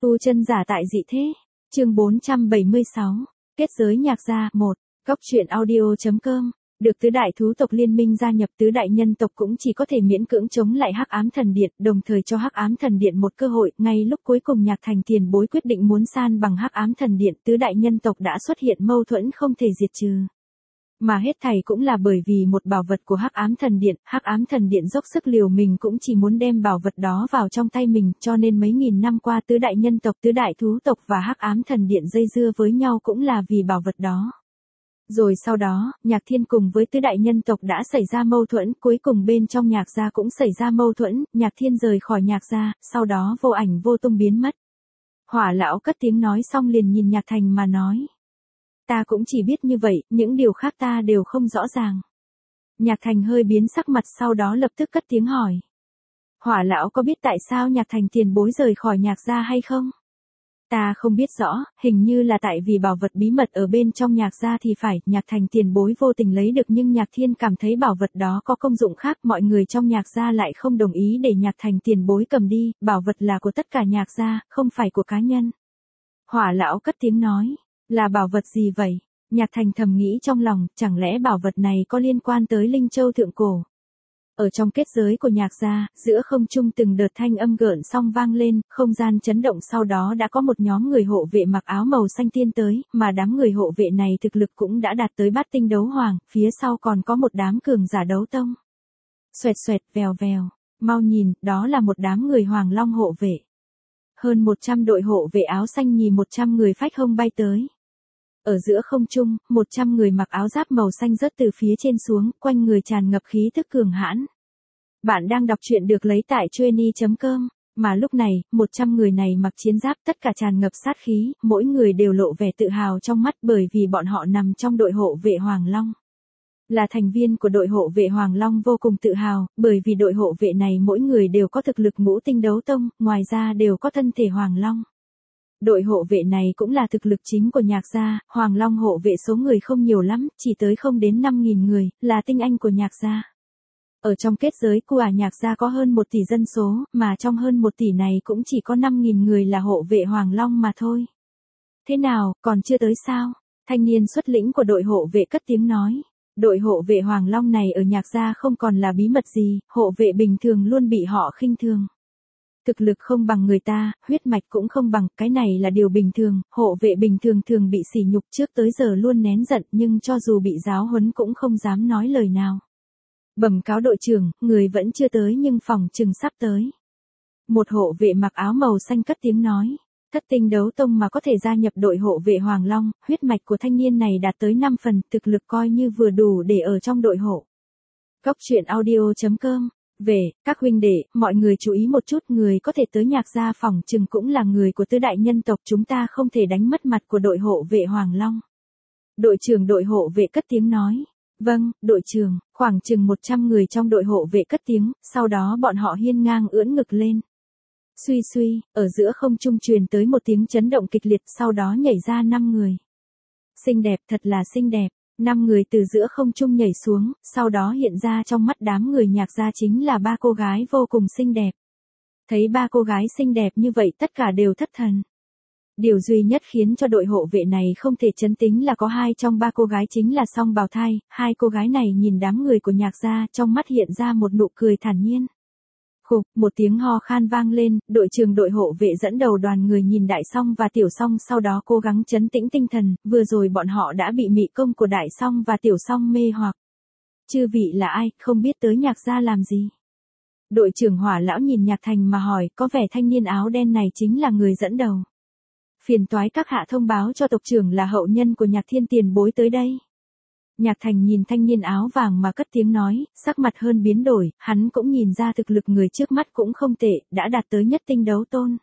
Tu chân giả tại dị thế. Chương 476. Kết giới nhạc gia 1. Góc truyện audio.com. Được tứ đại thú tộc liên minh gia nhập, tứ đại nhân tộc cũng chỉ có thể miễn cưỡng chống lại Hắc Ám Thần Điện, đồng thời cho Hắc Ám Thần Điện một cơ hội. Ngay lúc cuối cùng Nhạc Thành tiền bối quyết định muốn san bằng Hắc Ám Thần Điện, tứ đại nhân tộc đã xuất hiện mâu thuẫn không thể diệt trừ. Mà hết thảy cũng là bởi vì một bảo vật của Hắc Ám Thần Điện. Hắc Ám Thần Điện dốc sức liều mình cũng chỉ muốn đem bảo vật đó vào trong tay mình, cho nên mấy nghìn năm qua tứ đại nhân tộc, tứ đại thú tộc và Hắc Ám Thần Điện dây dưa với nhau cũng là vì bảo vật đó. Rồi sau đó, Nhạc Thiên cùng với tứ đại nhân tộc đã xảy ra mâu thuẫn, cuối cùng bên trong Nhạc gia cũng xảy ra mâu thuẫn, Nhạc Thiên rời khỏi Nhạc gia, sau đó vô ảnh vô tung biến mất. Hỏa lão cất tiếng nói xong liền nhìn Nhạc Thành mà nói. Ta cũng chỉ biết như vậy, những điều khác ta đều không rõ ràng. Nhạc Thành hơi biến sắc mặt, sau đó lập tức cất tiếng hỏi. Hỏa lão có biết tại sao Nhạc Thành tiền bối rời khỏi Nhạc gia hay không? Ta không biết rõ, hình như là tại vì bảo vật bí mật ở bên trong Nhạc gia thì phải. Nhạc Thành tiền bối vô tình lấy được, nhưng Nhạc Thiên cảm thấy bảo vật đó có công dụng khác, mọi người trong Nhạc gia lại không đồng ý để Nhạc Thành tiền bối cầm đi, bảo vật là của tất cả Nhạc gia, không phải của cá nhân. Hỏa lão cất tiếng nói. Là bảo vật gì vậy? Nhạc Thành thầm nghĩ trong lòng, chẳng lẽ bảo vật này có liên quan tới Linh Châu thượng cổ? Ở trong kết giới của Nhạc gia, giữa không trung từng đợt thanh âm gợn song vang lên, không gian chấn động, sau đó đã có một nhóm người hộ vệ mặc áo màu xanh tiên tới, mà đám người hộ vệ này thực lực cũng đã đạt tới bát tinh đấu hoàng, phía sau còn có một đám cường giả đấu tông. Xoẹt xoẹt, vèo vèo, mau nhìn, đó là một đám người Hoàng Long hộ vệ. Hơn 100 đội hộ vệ áo xanh nhì 100 người phách hông bay tới. Ở giữa không trung, 100 người mặc áo giáp màu xanh rớt từ phía trên xuống, quanh người tràn ngập khí tức cường hãn. Bạn đang đọc truyện được lấy tại Chueny.com, mà lúc này, 100 người này mặc chiến giáp, tất cả tràn ngập sát khí, mỗi người đều lộ vẻ tự hào trong mắt bởi vì bọn họ nằm trong đội hộ vệ Hoàng Long. Là thành viên của đội hộ vệ Hoàng Long vô cùng tự hào, bởi vì đội hộ vệ này mỗi người đều có thực lực ngũ tinh đấu tông, ngoài ra đều có thân thể Hoàng Long. Đội hộ vệ này cũng là thực lực chính của Nhạc gia, Hoàng Long hộ vệ số người không nhiều lắm, chỉ tới không đến 5.000 người, là tinh anh của Nhạc gia. Ở trong kết giới của Nhạc gia có hơn 1 tỷ dân số, mà trong hơn 1 tỷ này cũng chỉ có 5.000 người là hộ vệ Hoàng Long mà thôi. Thế nào, còn chưa tới sao? Thanh niên xuất lĩnh của đội hộ vệ cất tiếng nói. Đội hộ vệ Hoàng Long này ở Nhạc gia không còn là bí mật gì, hộ vệ bình thường luôn bị họ khinh thường. Thực lực không bằng người ta, huyết mạch cũng không bằng, cái này là điều bình thường, hộ vệ bình thường thường bị sỉ nhục, trước tới giờ luôn nén giận, nhưng cho dù bị giáo huấn cũng không dám nói lời nào. Bẩm cáo đội trưởng, người vẫn chưa tới nhưng phòng chừng sắp tới. Một hộ vệ mặc áo màu xanh cất tiếng nói. Thất tinh đấu tông mà có thể gia nhập đội hộ vệ Hoàng Long, huyết mạch của thanh niên này đạt tới 5 phần, thực lực coi như vừa đủ để ở trong đội hộ. Góc truyện audio.com. Về, các huynh đệ, mọi người chú ý một chút, người có thể tới Nhạc gia phòng chừng cũng là người của tứ đại nhân tộc, chúng ta không thể đánh mất mặt của đội hộ vệ Hoàng Long. Đội trưởng đội hộ vệ cất tiếng nói. Vâng, đội trưởng, khoảng chừng 100 người trong đội hộ vệ cất tiếng, sau đó bọn họ hiên ngang ưỡn ngực lên. Suy suy, ở giữa không trung truyền tới một tiếng chấn động kịch liệt, sau đó nhảy ra 5 người. Xinh đẹp, thật là xinh đẹp. 5 người từ giữa không trung nhảy xuống, sau đó hiện ra trong mắt đám người Nhạc gia chính là 3 cô gái vô cùng xinh đẹp. Thấy 3 cô gái xinh đẹp như vậy tất cả đều thất thần. Điều duy nhất khiến cho đội hộ vệ này không thể chấn tĩnh là có 2 trong 3 cô gái chính là song bào thai, 2 cô gái này nhìn đám người của Nhạc gia, trong mắt hiện ra một nụ cười thản nhiên. Khục, một tiếng ho khan vang lên, đội trưởng đội hộ vệ dẫn đầu đoàn người nhìn Đại Song và Tiểu Song, sau đó cố gắng trấn tĩnh tinh thần, vừa rồi bọn họ đã bị mị công của Đại Song và Tiểu Song mê hoặc. Chư vị là ai, không biết tới Nhạc gia làm gì? Đội trưởng Hỏa lão nhìn Nhạc Thành mà hỏi, có vẻ thanh niên áo đen này chính là người dẫn đầu. Phiền toái các hạ thông báo cho tộc trưởng là hậu nhân của Nhạc Thiên tiền bối tới đây. Nhạc Thành nhìn thanh niên áo vàng mà cất tiếng nói, sắc mặt hơn biến đổi, hắn cũng nhìn ra thực lực người trước mắt cũng không tệ, đã đạt tới nhất tinh đấu tôn.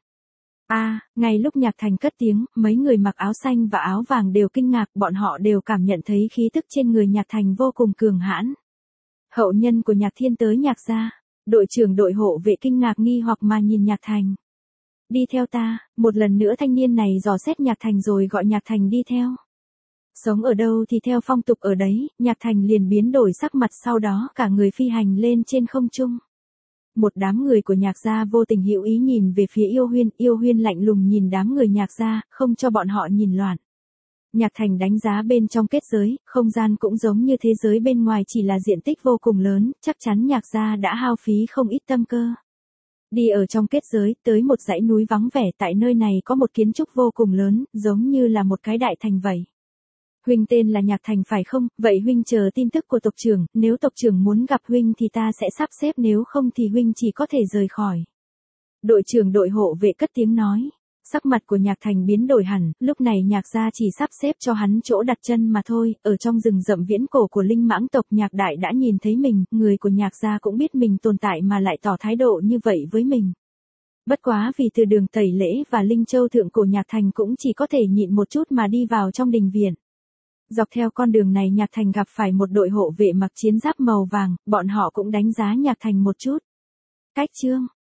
Ngay lúc Nhạc Thành cất tiếng, mấy người mặc áo xanh và áo vàng đều kinh ngạc, bọn họ đều cảm nhận thấy khí tức trên người Nhạc Thành vô cùng cường hãn. Hậu nhân của Nhạc Thiên tới Nhạc gia, đội trưởng đội hộ vệ kinh ngạc nghi hoặc mà nhìn Nhạc Thành. Đi theo ta, một lần nữa thanh niên này dò xét Nhạc Thành rồi gọi Nhạc Thành đi theo. Sống ở đâu thì theo phong tục ở đấy, Nhạc Thành liền biến đổi sắc mặt, sau đó cả người phi hành lên trên không trung. Một đám người của Nhạc gia vô tình hữu ý nhìn về phía Yêu Huyên lạnh lùng nhìn đám người Nhạc gia, không cho bọn họ nhìn loạn. Nhạc Thành đánh giá bên trong kết giới, không gian cũng giống như thế giới bên ngoài chỉ là diện tích vô cùng lớn, chắc chắn Nhạc gia đã hao phí không ít tâm cơ. Đi ở trong kết giới, tới một dãy núi vắng vẻ, tại nơi này có một kiến trúc vô cùng lớn, giống như là một cái đại thành vậy. Huynh tên là Nhạc Thành phải không? Vậy huynh chờ tin tức của tộc trưởng, nếu tộc trưởng muốn gặp huynh thì ta sẽ sắp xếp, nếu không thì huynh chỉ có thể rời khỏi. Đội trưởng đội hộ vệ cất tiếng nói. Sắc mặt của Nhạc Thành biến đổi hẳn, lúc này Nhạc gia chỉ sắp xếp cho hắn chỗ đặt chân mà thôi, ở trong rừng rậm viễn cổ của linh mãng tộc Nhạc Đại đã nhìn thấy mình, người của Nhạc gia cũng biết mình tồn tại mà lại tỏ thái độ như vậy với mình. Bất quá vì từ đường Tẩy Lễ và Linh Châu thượng cổ Nhạc Thành cũng chỉ có thể nhịn một chút mà đi vào trong đình viện. Dọc theo con đường này Nhạc Thành gặp phải một đội hộ vệ mặc chiến giáp màu vàng, bọn họ cũng đánh giá Nhạc Thành một chút. Cách chương